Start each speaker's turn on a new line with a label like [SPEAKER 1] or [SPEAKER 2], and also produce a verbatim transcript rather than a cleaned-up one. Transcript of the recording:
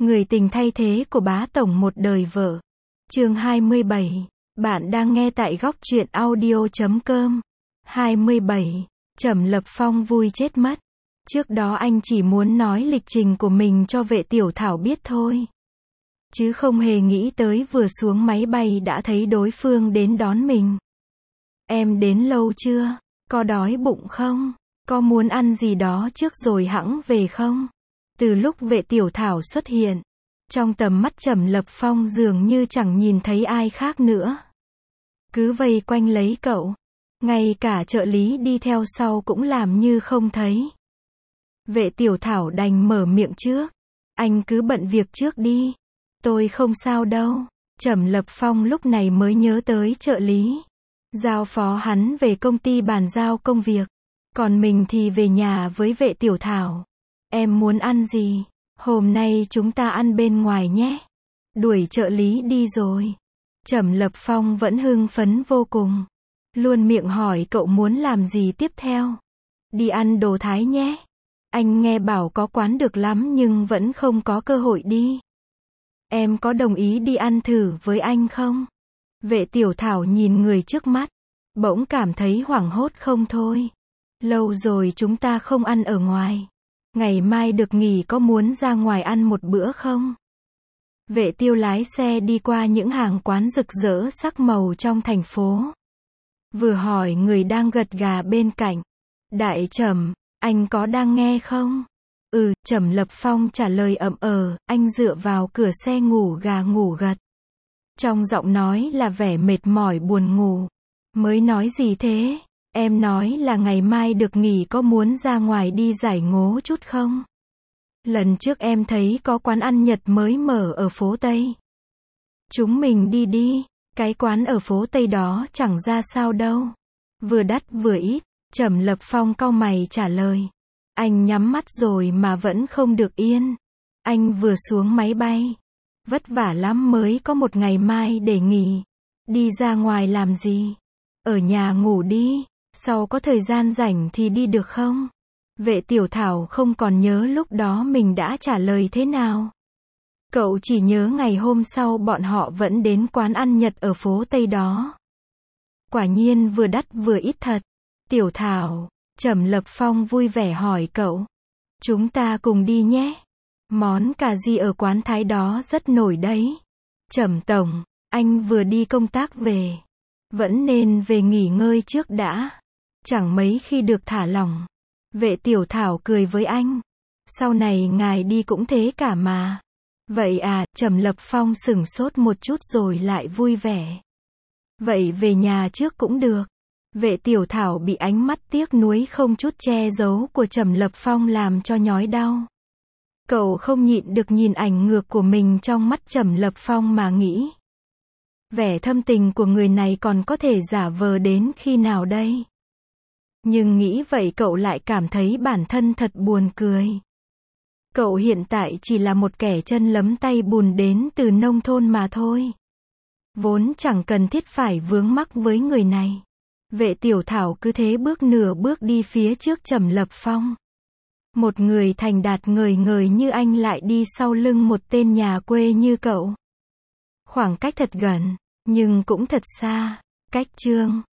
[SPEAKER 1] Người tình thay thế của bá tổng một đời vợ. Chương hai mươi bảy. Bạn đang nghe tại góc truyện audio chấm com. hai mươi bảy. Trầm Lập Phong vui chết mất. Trước đó anh chỉ muốn nói lịch trình của mình cho vệ tiểu thảo biết thôi. Chứ không hề nghĩ tới vừa xuống máy bay đã thấy đối phương đến đón mình. Em đến lâu chưa? Có đói bụng không? Có muốn ăn gì đó trước rồi hẵng về không? Từ lúc vệ tiểu thảo xuất hiện, trong tầm mắt Trầm Lập Phong dường như chẳng nhìn thấy ai khác nữa. Cứ vây quanh lấy cậu. Ngay cả trợ lý đi theo sau cũng làm như không thấy. Vệ tiểu thảo đành mở miệng trước. Anh cứ bận việc trước đi. Tôi không sao đâu. Trầm Lập Phong lúc này mới nhớ tới trợ lý. Giao phó hắn về công ty bàn giao công việc. Còn mình thì về nhà với vệ tiểu thảo. Em muốn ăn gì? Hôm nay chúng ta ăn bên ngoài nhé. Đuổi trợ lý đi rồi. Trầm Lập Phong vẫn hưng phấn vô cùng. Luôn miệng hỏi cậu muốn làm gì tiếp theo. Đi ăn đồ Thái nhé. Anh nghe bảo có quán được lắm nhưng vẫn không có cơ hội đi. Em có đồng ý đi ăn thử với anh không? Vệ tiểu thảo nhìn người trước mắt. Bỗng cảm thấy hoảng hốt không thôi. Lâu rồi chúng ta không ăn ở ngoài. Ngày mai được nghỉ có muốn ra ngoài ăn một bữa không? Vệ tiêu lái xe đi qua những hàng quán rực rỡ sắc màu trong thành phố. Vừa hỏi người đang gật gà bên cạnh. Đại Trầm, anh có đang nghe không? Ừ, Trầm Lập Phong trả lời ậm ờ, anh dựa vào cửa xe ngủ gà ngủ gật. Trong giọng nói là vẻ mệt mỏi buồn ngủ. Mới nói gì thế? Em nói là ngày mai được nghỉ có muốn ra ngoài đi giải ngố chút không? Lần trước em thấy có quán ăn Nhật mới mở ở phố Tây. Chúng mình đi đi, cái quán ở phố Tây đó chẳng ra sao đâu. Vừa đắt vừa ít, Trầm Lập Phong cau mày trả lời. Anh nhắm mắt rồi mà vẫn không được yên. Anh vừa xuống máy bay. Vất vả lắm mới có một ngày mai để nghỉ. Đi ra ngoài làm gì? Ở nhà ngủ đi. Sau có thời gian rảnh thì đi được không? Vệ tiểu thảo không còn nhớ lúc đó mình đã trả lời thế nào. Cậu chỉ nhớ ngày hôm sau bọn họ vẫn đến quán ăn Nhật ở phố Tây đó. Quả nhiên vừa đắt vừa ít thật. Tiểu thảo, Trầm Lập Phong vui vẻ hỏi cậu. Chúng ta cùng đi nhé. Món cà ri ở quán Thái đó rất nổi đấy. Trầm tổng, anh vừa đi công tác về. Vẫn nên về nghỉ ngơi trước đã. Chẳng mấy khi được thả lỏng. Vệ tiểu thảo cười với anh. Sau này ngài đi cũng thế cả mà. Vậy à, Trầm Lập Phong sửng sốt một chút rồi lại vui vẻ. Vậy về nhà trước cũng được. Vệ tiểu thảo bị ánh mắt tiếc nuối không chút che giấu của Trầm Lập Phong làm cho nhói đau. Cậu không nhịn được nhìn ảnh ngược của mình trong mắt Trầm Lập Phong mà nghĩ. Vẻ thâm tình của người này còn có thể giả vờ đến khi nào đây? Nhưng nghĩ vậy cậu lại cảm thấy bản thân thật buồn cười. Cậu hiện tại chỉ là một kẻ chân lấm tay bùn đến từ nông thôn mà thôi. Vốn chẳng cần thiết phải vướng mắc với người này. Vệ tiểu thảo cứ thế bước nửa bước đi phía trước Trầm Lập Phong. Một người thành đạt ngời ngời như anh lại đi sau lưng một tên nhà quê như cậu. Khoảng cách thật gần, nhưng cũng thật xa. Cách chương